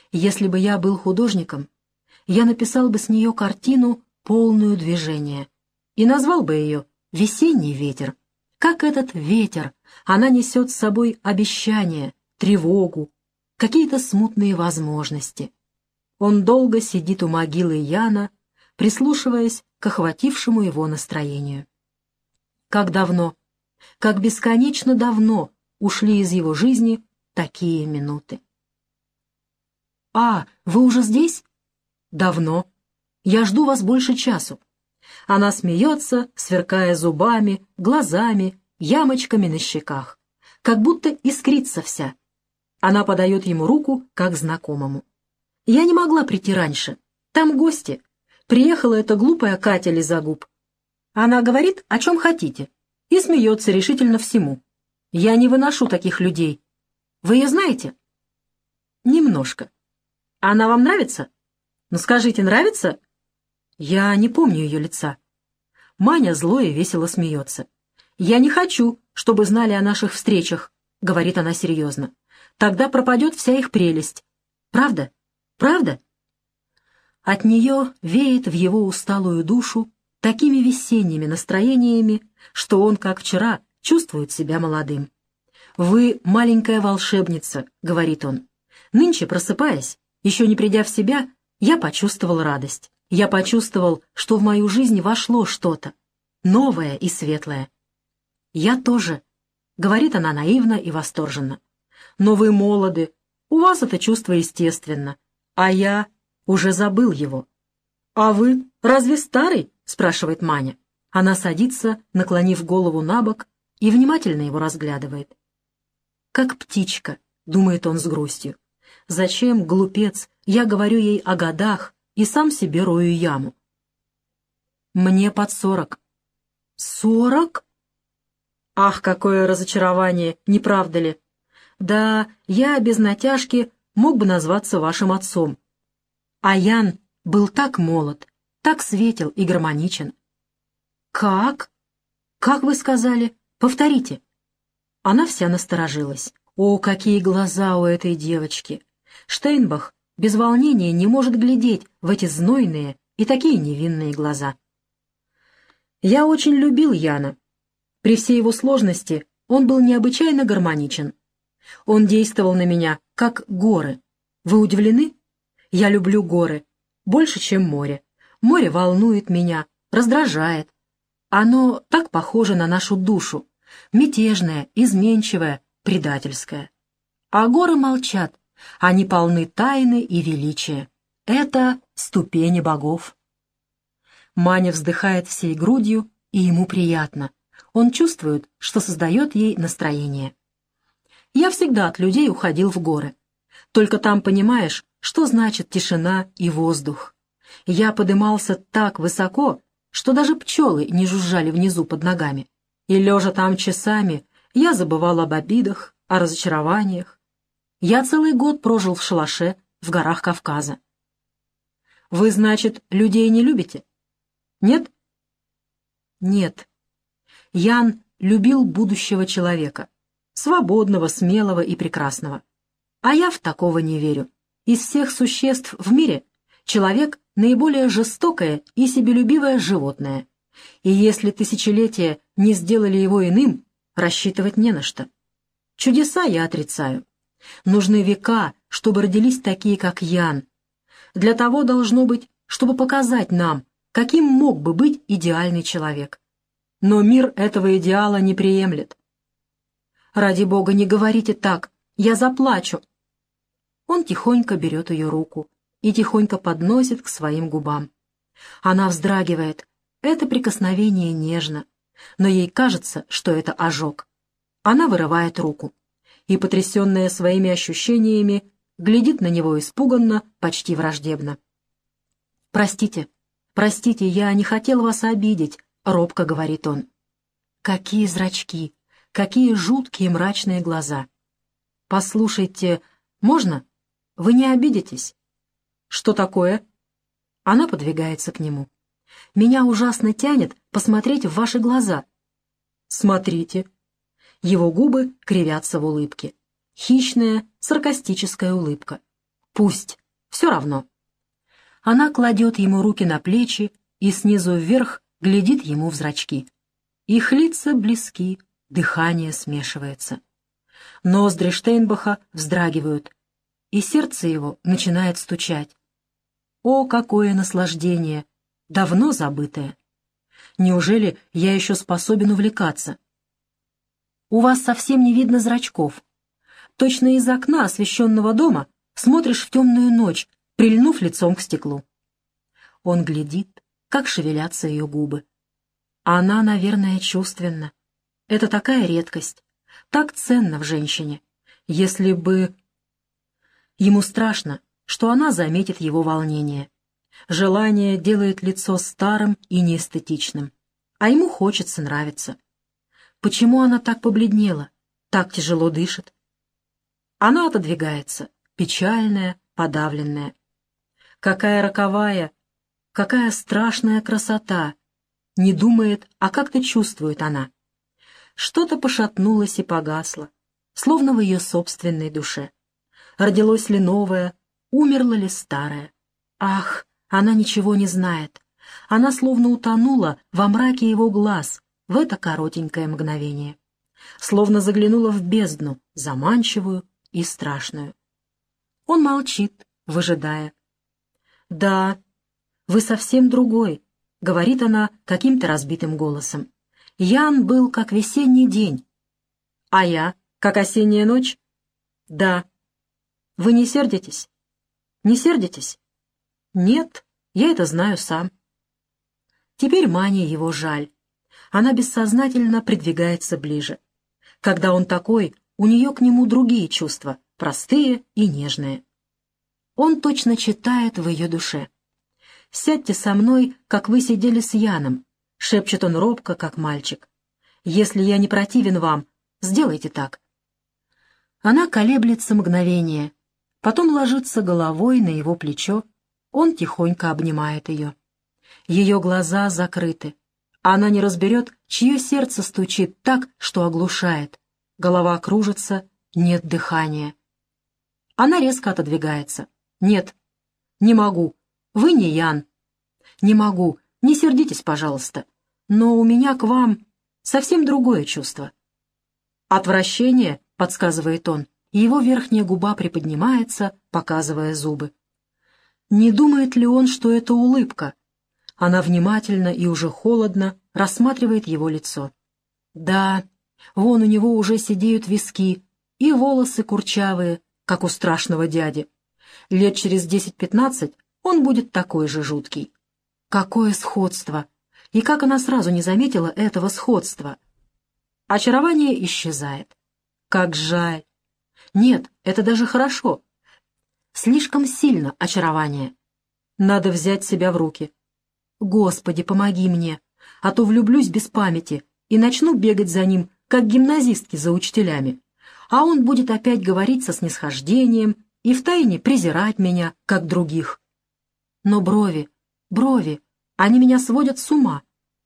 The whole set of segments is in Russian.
Если бы я был художником, я написал бы с нее картину, полную движения, и назвал бы ее «Весенний ветер». Как этот ветер, она несет с собой обещания, тревогу, какие-то смутные возможности. Он долго сидит у могилы Яна, прислушиваясь к охватившему его настроению. Как давно, как бесконечно давно ушли из его жизни такие минуты. «А, вы уже здесь?» «Давно. Я жду вас больше часу». Она смеется, сверкая зубами, глазами, ямочками на щеках, как будто искрится вся. Она подает ему руку, как знакомому. «Я не могла прийти раньше. Там гости. Приехала эта глупая Катя Лизагуб. Она говорит, о чем хотите, и смеется решительно всему. Я не выношу таких людей. Вы ее знаете?» «Немножко. Она вам нравится? Ну скажите, нравится?» Я не помню ее лица. Маня зло и весело смеется. «Я не хочу, чтобы знали о наших встречах», — говорит она серьезно. «Тогда пропадет вся их прелесть. Правда? Правда?» От нее веет в его усталую душу такими весенними настроениями, что он, как вчера, чувствует себя молодым. «Вы маленькая волшебница», — говорит он. «Нынче, просыпаясь, еще не придя в себя, я почувствовал радость. Я почувствовал, что в мою жизнь вошло что-то, новое и светлое». «Я тоже», — говорит она наивно и восторженно. «Но вы молоды, у вас это чувство естественно, а я уже забыл его». «А вы разве старый?» — спрашивает Маня. Она садится, наклонив голову набок, и внимательно его разглядывает. «Как птичка», — думает он с грустью. «Зачем, глупец, я говорю ей о годах и сам себе рою яму?» «Мне под 40». «40?» Ах, какое разочарование, не правда ли? Да, я без натяжки мог бы назваться вашим отцом. А Ян был так молод, так светел и гармоничен. «Как? Как вы сказали? Повторите». Она вся насторожилась. О, какие глаза у этой девочки! Штейнбах без волнения не может глядеть в эти знойные и такие невинные глаза. «Я очень любил Яна. При всей его сложности он был необычайно гармоничен. Он действовал на меня, как горы. Вы удивлены? Я люблю горы больше, чем море. Море волнует меня, раздражает. Оно так похоже на нашу душу, мятежное, изменчивое, предательское. А горы молчат, они полны тайны и величия. Это ступени богов». Маня вздыхает всей грудью, и ему приятно. Он чувствует, что создает ей настроение. «Я всегда от людей уходил в горы. Только там понимаешь, что значит тишина и воздух. Я подымался так высоко, что даже пчелы не жужжали внизу под ногами. И, лежа там часами, я забывал об обидах, о разочарованиях. Я целый год прожил в шалаше в горах Кавказа». «Вы, значит, людей не любите?» «Нет?» «Нет. Ян любил будущего человека, свободного, смелого и прекрасного. А я в такого не верю. Из всех существ в мире человек — наиболее жестокое и себелюбивое животное. И если тысячелетия не сделали его иным, рассчитывать не на что. Чудеса я отрицаю. Нужны века, чтобы родились такие, как Ян. Для того должно быть, чтобы показать нам, каким мог бы быть идеальный человек. Но мир этого идеала не приемлет. Ради Бога, не говорите так, я заплачу». Он тихонько берет ее руку и тихонько подносит к своим губам. Она вздрагивает. Это прикосновение нежно, но ей кажется, что это ожог. Она вырывает руку и, потрясенная своими ощущениями, глядит на него испуганно, почти враждебно. «Простите, простите, я не хотел вас обидеть», — робко говорит он. Какие зрачки, какие жуткие мрачные глаза. «Послушайте, можно? Вы не обидитесь?» «Что такое?» Она подвигается к нему. «Меня ужасно тянет посмотреть в ваши глаза». «Смотрите». Его губы кривятся в улыбке. Хищная, саркастическая улыбка. Пусть, все равно. Она кладет ему руки на плечи и снизу вверх глядит ему в зрачки. Их лица близки, дыхание смешивается. Ноздри Штейнбаха вздрагивают, и сердце его начинает стучать. О, какое наслаждение! Давно забытое! Неужели я еще способен увлекаться? У вас совсем не видно зрачков. Точно из окна освещенного дома смотришь в темную ночь, прильнув лицом к стеклу. Он глядит, как шевелятся ее губы. Она, наверное, чувственна. Это такая редкость, так ценно в женщине. Если бы... Ему страшно, что она заметит его волнение. Желание делает лицо старым и неэстетичным, а ему хочется нравиться. Почему она так побледнела, так тяжело дышит? Она отодвигается, печальная, подавленная. Какая роковая, какая страшная красота! Не думает, а как-то чувствует она. Что-то пошатнулось и погасло, словно в ее собственной душе. Родилось ли новое, умерло ли старое? Ах, она ничего не знает. Она словно утонула во мраке его глаз в это коротенькое мгновение. Словно заглянула в бездну, заманчивую и страшную. Он молчит, выжидая. «Да, вы совсем другой», — говорит она каким-то разбитым голосом. «Ян был как весенний день». «А я, как осенняя ночь?» «Да». «Вы не сердитесь?» «Не сердитесь?» «Нет, я это знаю сам». Теперь Мане его жаль. Она бессознательно придвигается ближе. Когда он такой, у нее к нему другие чувства, простые и нежные. Он точно читает в ее душе. «Сядьте со мной, как вы сидели с Яном», — шепчет он робко, как мальчик. «Если я не противен вам, сделайте так». Она колеблется мгновение, потом ложится головой на его плечо, он тихонько обнимает ее. Ее глаза закрыты. Она не разберет, чье сердце стучит так, что оглушает. Голова кружится, нет дыхания. Она резко отодвигается. «Нет, не могу. Вы не Ян. Не могу. Не сердитесь, пожалуйста. Но у меня к вам совсем другое чувство». «Отвращение», — подсказывает он, и его верхняя губа приподнимается, показывая зубы. Не думает ли он, что это улыбка? Она внимательно и уже холодно рассматривает его лицо. Да, вон у него уже седеют виски, и волосы курчавые, как у страшного дяди. Лет через 10-15 он будет такой же жуткий. Какое сходство! И как она сразу не заметила этого сходства? Очарование исчезает. Как жаль! Нет, это даже хорошо. Слишком сильно очарование. Надо взять себя в руки. Господи, помоги мне, а то влюблюсь без памяти и начну бегать за ним, как гимназистки за учителями. А он будет опять говорить со снисхождением и втайне презирать меня, как других. Но брови, они меня сводят с ума.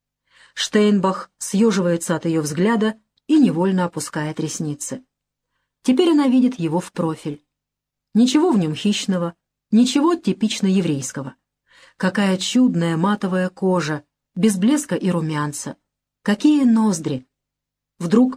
Штейнбах съеживается от ее взгляда и невольно опускает ресницы. Теперь она видит его в профиль. Ничего в нем хищного, ничего типично еврейского. Какая чудная матовая кожа, без блеска и румянца. Какие ноздри! Вдруг...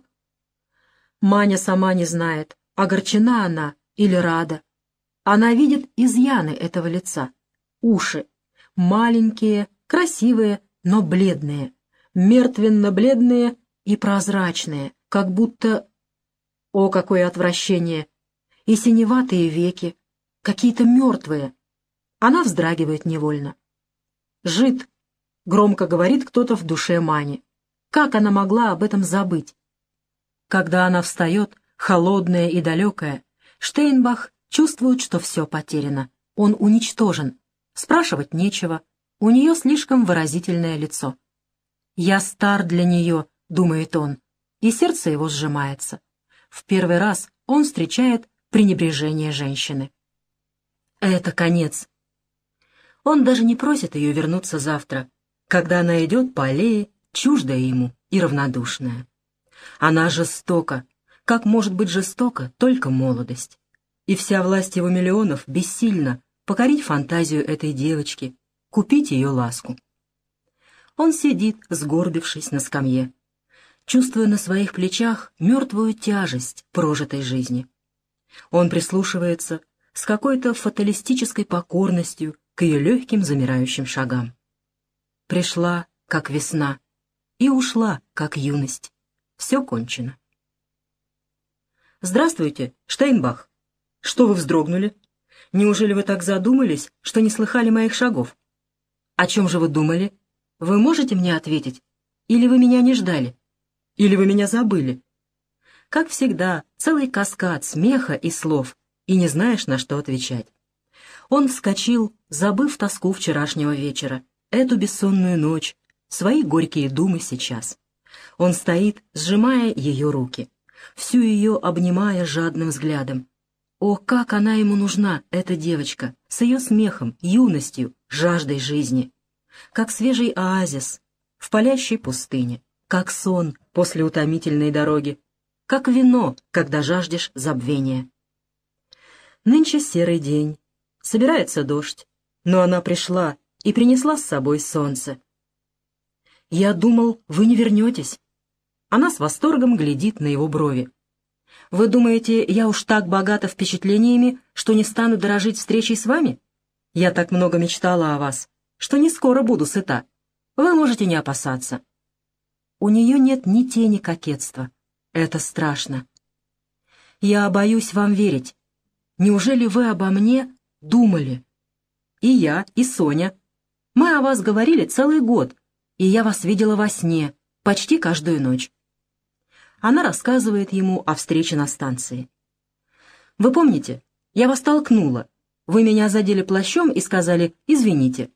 Маня сама не знает, огорчена она или рада. Она видит изъяны этого лица. Уши. Маленькие, красивые, но бледные. Мертвенно-бледные и прозрачные, как будто... О, какое отвращение! И синеватые веки, какие-то мертвые. Она вздрагивает невольно. «Жид», — громко говорит кто-то в душе Мани. Как она могла об этом забыть? Когда она встает, холодная и далекая, Штейнбах чувствует, что все потеряно. Он уничтожен. Спрашивать нечего. У нее слишком выразительное лицо. «Я стар для нее», — думает он, и сердце его сжимается. В первый раз он встречает пренебрежение женщины. Это конец. Он даже не просит ее вернуться завтра, когда она идет по аллее, чуждая ему и равнодушная. Она жестока. Как может быть жестока только молодость? И вся власть его миллионов бессильна покорить фантазию этой девочки, купить ее ласку. Он сидит, сгорбившись на скамье, чувствуя на своих плечах мертвую тяжесть прожитой жизни. Он прислушивается с какой-то фаталистической покорностью к ее легким замирающим шагам. Пришла, как весна, и ушла, как юность. Все кончено. «Здравствуйте, Штейнбах. Что вы вздрогнули? Неужели вы так задумались, что не слыхали моих шагов? О чем же вы думали? Вы можете мне ответить? Или вы меня не ждали? Или вы меня забыли?» Как всегда, целый каскад смеха и слов, и не знаешь, на что отвечать. Он вскочил, забыв тоску вчерашнего вечера, эту бессонную ночь, свои горькие думы сейчас. Он стоит, сжимая ее руки, всю ее обнимая жадным взглядом. О, как она ему нужна, эта девочка, с ее смехом, юностью, жаждой жизни. Как свежий оазис в палящей пустыне, как сон после утомительной дороги, как вино, когда жаждешь забвения. Нынче серый день, собирается дождь, но она пришла и принесла с собой солнце. «Я думал, вы не вернетесь». Она с восторгом глядит на его брови. «Вы думаете, я уж так богата впечатлениями, что не стану дорожить встречей с вами? Я так много мечтала о вас, что не скоро буду сыта. Вы можете не опасаться». У нее нет ни тени кокетства. Это страшно. «Я боюсь вам верить. Неужели вы обо мне думали? И я, и Соня. Мы о вас говорили целый год, и я вас видела во сне, почти каждую ночь». Она рассказывает ему о встрече на станции. «Вы помните, я вас толкнула. Вы меня задели плащом и сказали «извините».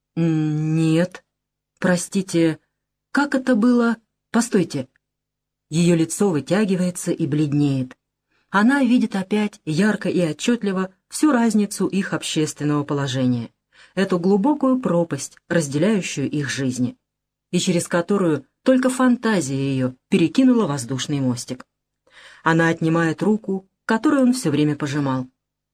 «Нет. Простите, как это было? Постойте». Ее лицо вытягивается и бледнеет. Она видит опять ярко и отчетливо всю разницу их общественного положения, эту глубокую пропасть, разделяющую их жизни, и через которую только фантазия ее перекинула воздушный мостик. Она отнимает руку, которую он все время пожимал.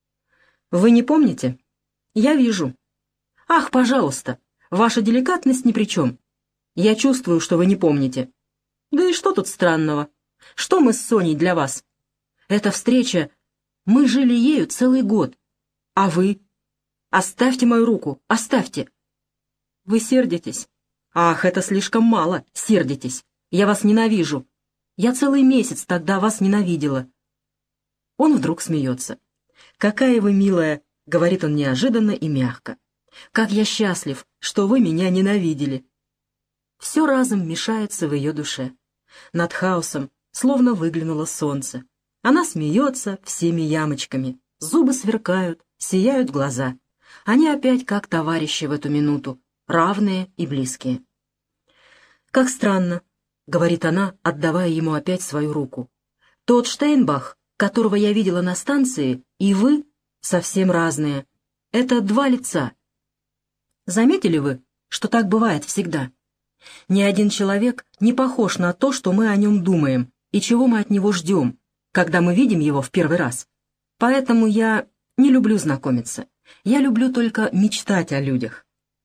«Вы не помните? Я вижу. Ах, пожалуйста, ваша деликатность ни при чем. Я чувствую, что вы не помните. Да и что тут странного? Что мы с Соней для вас? Эта встреча... Мы жили ею целый год. А вы? Оставьте мою руку, оставьте. Вы сердитесь? Ах, это слишком мало, сердитесь. Я вас ненавижу. Я целый месяц тогда вас ненавидела». Он вдруг смеется. «Какая вы милая», — говорит он неожиданно и мягко. «Как я счастлив, что вы меня ненавидели». Все разом мешается в ее душе. Над хаосом словно выглянуло солнце. Она смеется всеми ямочками, зубы сверкают, сияют глаза. Они опять как товарищи в эту минуту, равные и близкие. «Как странно», — говорит она, отдавая ему опять свою руку. «Тот Штейнбах, которого я видела на станции, и вы совсем разные. Это два лица. Заметили вы, что так бывает всегда? Ни один человек не похож на то, что мы о нем думаем и чего мы от него ждем, когда мы видим его в первый раз. Поэтому я не люблю знакомиться. Я люблю только мечтать о людях».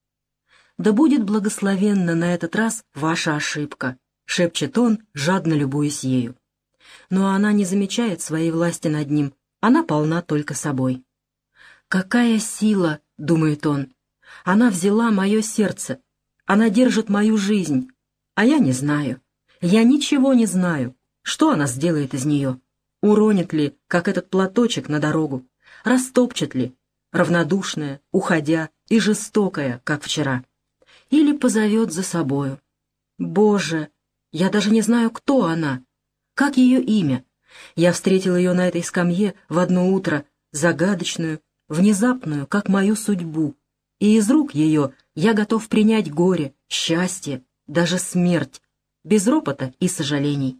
«Да будет благословенна на этот раз ваша ошибка», — шепчет он, жадно любуясь ею. Но она не замечает своей власти над ним, она полна только собой. «Какая сила!» — думает он. «Она взяла мое сердце, она держит мою жизнь, а я не знаю. Я ничего не знаю. Что она сделает из нее? Уронит ли, как этот платочек, на дорогу? Растопчет ли, равнодушная, уходя, и жестокая, как вчера? Или позовет за собою? Боже, я даже не знаю, кто она. Как ее имя? Я встретил ее на этой скамье в одно утро, загадочную, внезапную, как мою судьбу, и из рук ее я готов принять горе, счастье, даже смерть, без ропота и сожалений».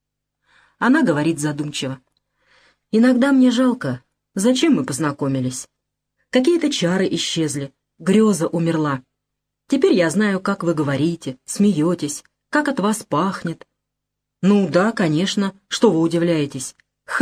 Она говорит задумчиво. «Иногда мне жалко, зачем мы познакомились? Какие-то чары исчезли, греза умерла. Теперь я знаю, как вы говорите, смеетесь, как от вас пахнет». «Ну да, конечно, что вы удивляетесь? Ха!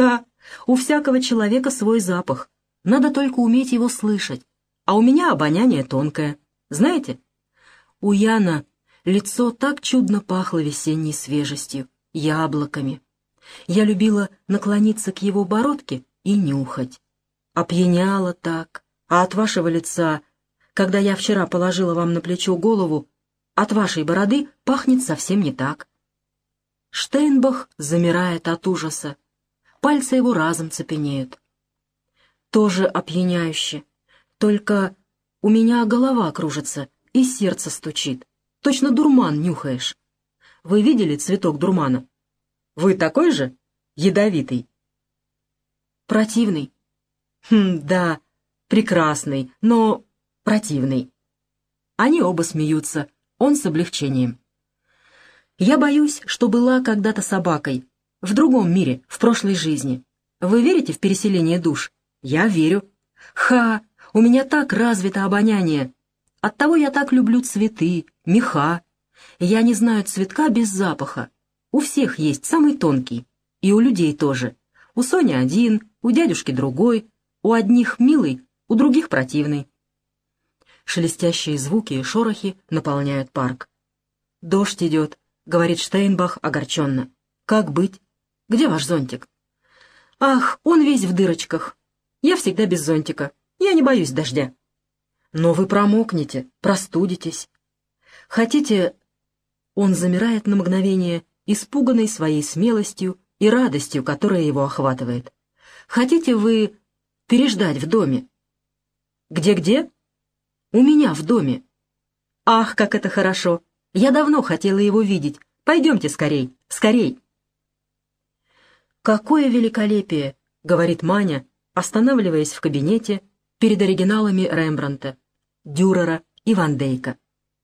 У всякого человека свой запах. Надо только уметь его слышать. А у меня обоняние тонкое. Знаете, у Яна лицо так чудно пахло весенней свежестью, яблоками. Я любила наклониться к его бородке и нюхать. Опьяняло так. А от вашего лица, когда я вчера положила вам на плечо голову, от вашей бороды пахнет совсем не так. Штейнбах замирает от ужаса. Пальцы его разом цепенеют. Тоже опьяняюще. Только у меня голова кружится и сердце стучит. Точно дурман нюхаешь. Вы видели цветок дурмана? Вы такой же? Ядовитый. Противный. Да, прекрасный, но противный. Они оба смеются, он с облегчением. Я боюсь, что была когда-то собакой. В другом мире, в прошлой жизни. Вы верите в переселение душ? Я верю. У меня так развито обоняние. Оттого я так люблю цветы, меха. Я не знаю цветка без запаха. У всех есть самый тонкий. И у людей тоже. У Сони один, у дядюшки другой. У одних милый, у других противный. Шелестящие звуки и шорохи наполняют парк. «Дождь идет», — говорит Штейнбах огорченно. «Как быть? Где ваш зонтик?» «Ах, он весь в дырочках. Я всегда без зонтика. Я не боюсь дождя». «Но вы промокнете, простудитесь. Хотите...» Он замирает на мгновение, испуганный своей смелостью и радостью, которая его охватывает. «Хотите вы переждать в доме?» «Где-где?» «У меня в доме». «Ах, как это хорошо! Я давно хотела его видеть. Пойдемте скорей, скорей!» «Какое великолепие!» — говорит Маня, останавливаясь в кабинете перед оригиналами Рембрандта, Дюрера и Ван Дейка.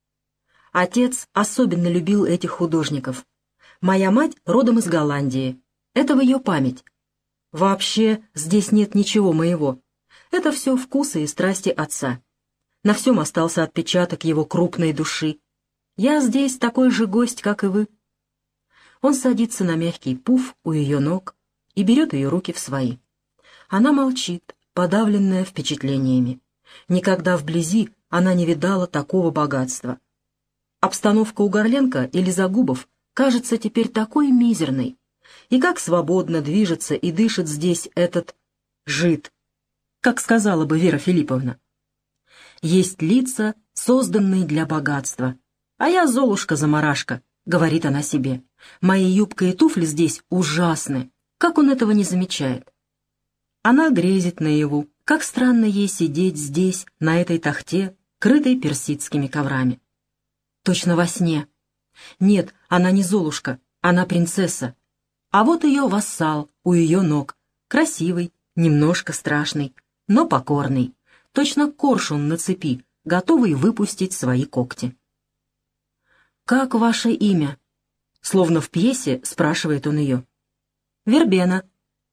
Отец особенно любил этих художников. Моя мать родом из Голландии. Это в ее память. Вообще здесь нет ничего моего. Это все вкусы и страсти отца. На всем остался отпечаток его крупной души. Я здесь такой же гость, как и вы. Он садится на мягкий пуф у ее ног и берет ее руки в свои. Она молчит, подавленная впечатлениями. Никогда вблизи она не видала такого богатства. Обстановка у Горленко или Загубов кажется теперь такой мизерной. И как свободно движется и дышит здесь этот жид, как сказала бы Вера Филипповна. Есть лица, созданные для богатства. А я Золушка-замарашка, говорит она себе. Мои юбка и туфли здесь ужасны. Как он этого не замечает? Она грезит наяву, как странно ей сидеть здесь, на этой тахте, крытой персидскими коврами. Точно во сне. Нет, она не Золушка, она принцесса. А вот ее вассал у ее ног, красивый, немножко страшный, но покорный, точно коршун на цепи, готовый выпустить свои когти. «Как ваше имя?» Словно в пьесе спрашивает он ее. «Вербена».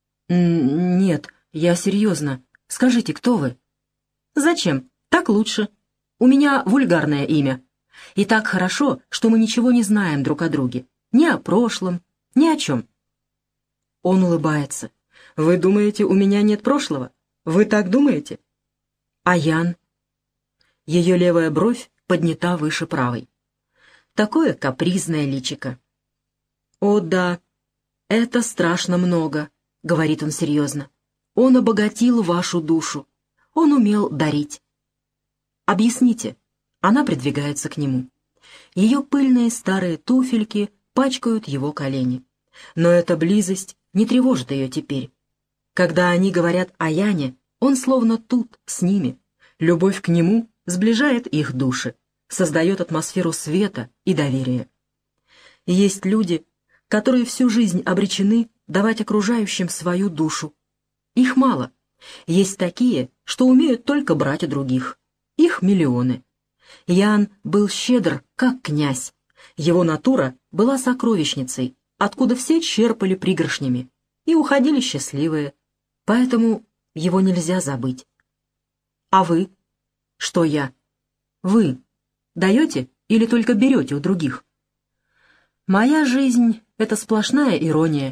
«Нет, я серьезно. Скажите, кто вы?» «Зачем? Так лучше. У меня вульгарное имя. И так хорошо, что мы ничего не знаем друг о друге. Ни о прошлом, ни о чем». Он улыбается. «Вы думаете, у меня нет прошлого? Вы так думаете?» «А Ян?» Ее левая бровь поднята выше правой. Такое капризное личико. «О да, это страшно много», — говорит он серьезно. «Он обогатил вашу душу. Он умел дарить». «Объясните». Она придвигается к нему. Ее пыльные старые туфельки пачкают его колени. Но эта близость не тревожит ее теперь. Когда они говорят о Яне, он словно тут, с ними. Любовь к нему сближает их души, создает атмосферу света и доверия. Есть люди, которые всю жизнь обречены давать окружающим свою душу. Их мало. Есть такие, что умеют только брать у других. Их миллионы. Ян был щедр, как князь. Его натура была сокровищницей, откуда все черпали пригоршнями и уходили счастливые. Поэтому его нельзя забыть. А вы? Что я? Вы даете или только берете у других? Моя жизнь — это сплошная ирония.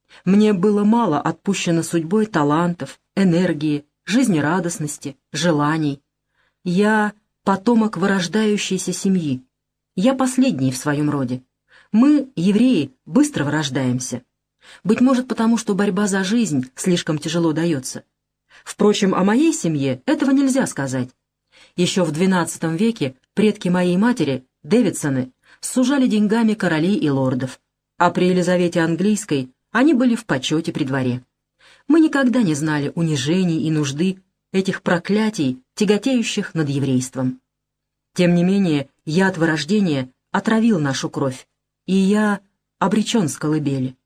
Мне было мало отпущено судьбой талантов, энергии, жизнерадостности, желаний. Я потомок вырождающейся семьи. Я последний в своем роде. Мы, евреи, быстро вырождаемся. Быть может, потому что борьба за жизнь слишком тяжело дается. Впрочем, о моей семье этого нельзя сказать. Еще в XII веке предки моей матери, Дэвидсоны, сужали деньгами королей и лордов, а при Елизавете Английской они были в почете при дворе. Мы никогда не знали унижений и нужды, этих проклятий, тяготеющих над еврейством. Тем не менее, яд вырождения отравил нашу кровь, и я обречен с колыбели.